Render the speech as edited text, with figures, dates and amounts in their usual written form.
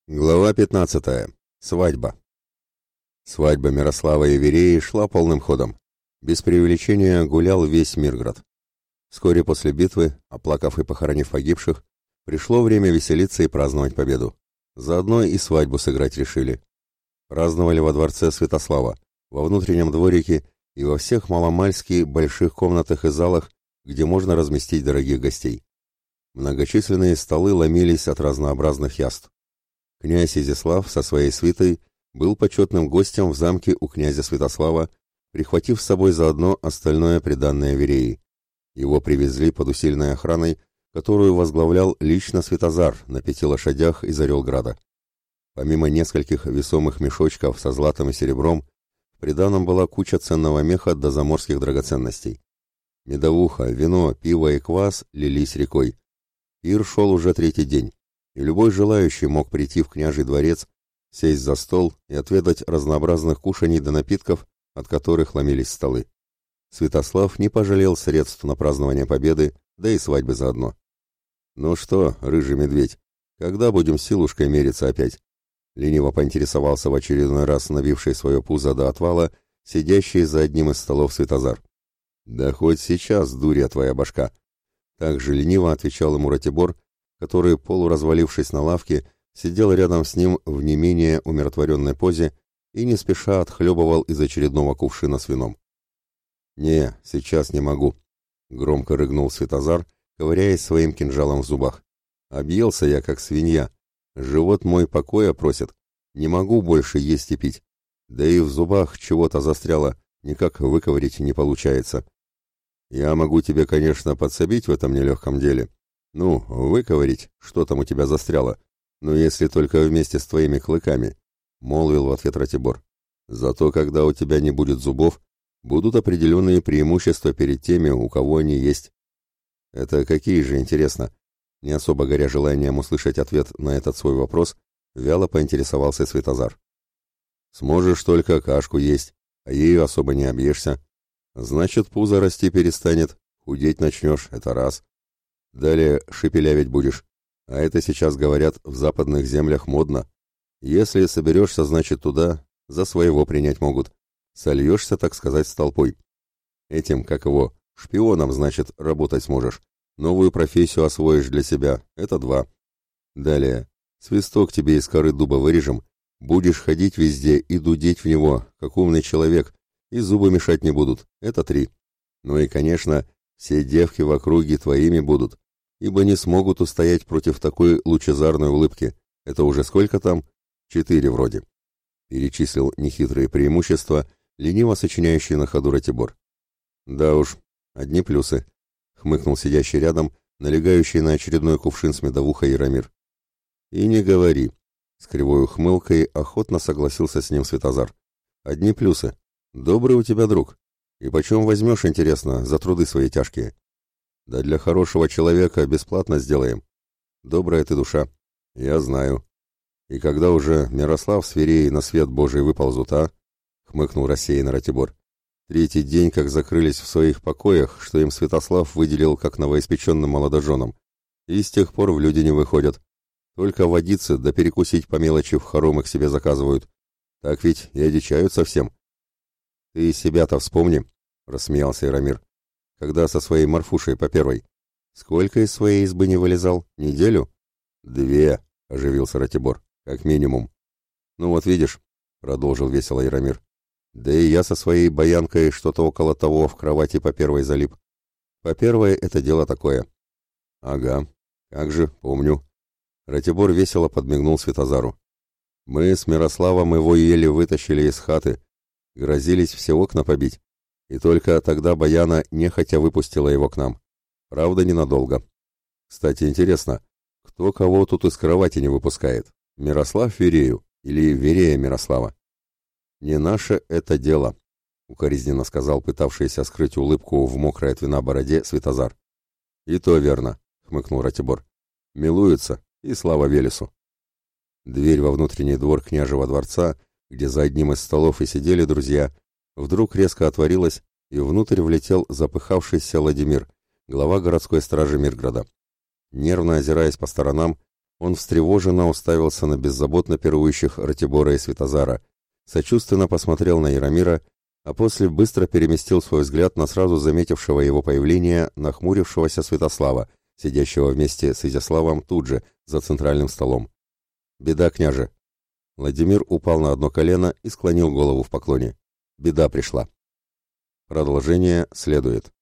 Глава 15. Свадьба. Свадьба Мирослава и Вереи шла полным ходом. Без преувеличения гулял весь Мирград. Вскоре после битвы, оплакав и похоронив погибших, пришло время веселиться и праздновать победу. Заодно и свадьбу сыграть решили. Праздновали во дворце Святослава, во внутреннем дворике и во всех маломальски больших комнатах и залах, где можно разместить дорогих гостей. Многочисленные столы ломились от разнообразных яств. Князь Изяслав со своей свитой был почетным гостем в замке у князя Святослава, прихватив с собой заодно остальное приданное Вереи. Его привезли под усиленной охраной, которую возглавлял лично Святозар на 5 лошадях из Орелграда. Помимо нескольких весомых мешочков со златом и серебром, в приданом была куча ценного меха до заморских драгоценностей. Медовуха, вино, пиво и квас лились рекой. Пир шел уже 3-й день, и любой желающий мог прийти в княжий дворец, сесть за стол и отведать разнообразных кушаний до напитков, от которых ломились столы. Святослав не пожалел средств на празднование победы, да и свадьбы заодно. «Ну что, рыжий медведь, когда будем силушкой мериться опять?» Лениво поинтересовался в очередной раз набивший свое пузо до отвала, сидящий за одним из столов Святозар. «Да хоть сейчас, дурья твоя башка!» Так же лениво отвечал ему Ратибор, который, полуразвалившись на лавке, сидел рядом с ним в не менее умиротворенной позе и не спеша отхлебывал из очередного кувшина с вином. «Не, сейчас не могу», — громко рыгнул Святозар, ковыряясь своим кинжалом в зубах. «Объелся я, как свинья. Живот мой покоя просит. Не могу больше есть и пить. Да и в зубах чего-то застряло, никак выковырить не получается. Я могу тебе, конечно, подсобить в этом нелегком деле. Ну, выковырить, что там у тебя застряло, но если только вместе с твоими клыками», — молвил в ответ Ратибор. «Зато когда у тебя не будет зубов, будут определенные преимущества перед теми, у кого они есть». «Это какие же, интересно?» Не особо горя желанием услышать ответ на этот свой вопрос, вяло поинтересовался Святозар. «Сможешь только кашку есть, а ею особо не объешься. Значит, пузо расти перестанет, худеть начнешь, это раз. Далее шепелявить будешь, а это сейчас, говорят, в западных землях модно. Если соберешься, значит, туда, за своего принять могут. Сольешься, так сказать, с толпой. Этим, как его, шпионом, значит, работать сможешь. Новую профессию освоишь для себя, это 2. Далее, свисток тебе из коры дуба вырежем, будешь ходить везде и дудеть в него, как умный человек, и зубы мешать не будут, это 3. Ну и, конечно, все девки в округе твоими будут, ибо не смогут устоять против такой лучезарной улыбки. Это уже сколько там? 4 вроде. Перечислил нехитрые преимущества, лениво сочиняющий на ходу Ратибор. Да уж, одни плюсы, хмыкнул сидящий рядом, налегающий на очередной кувшин с медовухой Яромир. И не говори, с кривой ухмылкой охотно согласился с ним Святозар. Одни плюсы. Добрый у тебя друг. И почем возьмешь, интересно, за труды свои тяжкие? Да для хорошего человека бесплатно сделаем. Добрая ты душа. Я знаю. И когда уже Мирослав с Вереей на свет Божий выползут, а? Хмыкнул рассеянно Ратибор. 3-й день, как закрылись в своих покоях, что им Святослав выделил как новоиспеченным молодоженам. И с тех пор в люди не выходят. Только водиться да перекусить по мелочи в хоромы к себе заказывают. Так ведь и одичают совсем. «Ты себя-то вспомни», — рассмеялся Яромир, — «когда со своей Марфушей по первой. Сколько из своей избы не вылезал? Неделю?» 2, — оживился Ратибор, — как минимум. «Ну вот видишь», — продолжил весело Яромир, — «да и я со своей баянкой что-то около того в кровати по первой залип. По первой это дело такое». «Ага, как же, помню». Ратибор весело подмигнул Святозару. «Мы с Мирославом его еле вытащили из хаты, грозились все окна побить, и только тогда Баяна нехотя выпустила его к нам. Правда, ненадолго. Кстати, интересно, кто кого тут из кровати не выпускает? Мирослав Верею или Верея Мирослава?» «Не наше это дело», — укоризненно сказал пытавшийся скрыть улыбку в мокрой от вина бороде Святозар. «И то верно», — хмыкнул Ратибор. «Милуются, и слава Велесу». Дверь во внутренний двор княжего дворца, где за одним из столов и сидели друзья, вдруг резко отворилась, и внутрь влетел запыхавшийся Владимир, глава городской стражи Мирграда. Нервно озираясь по сторонам, Он встревоженно уставился на беззаботно пирующих Ратибора и Святозара, сочувственно посмотрел на Яромира, а после быстро переместил свой взгляд на сразу заметившего его появление нахмурившегося Святослава, сидящего вместе с Изяславом тут же, за центральным столом. «Беда, княже!» Владимир упал на одно колено и склонил голову в поклоне. «Беда пришла!» Продолжение следует.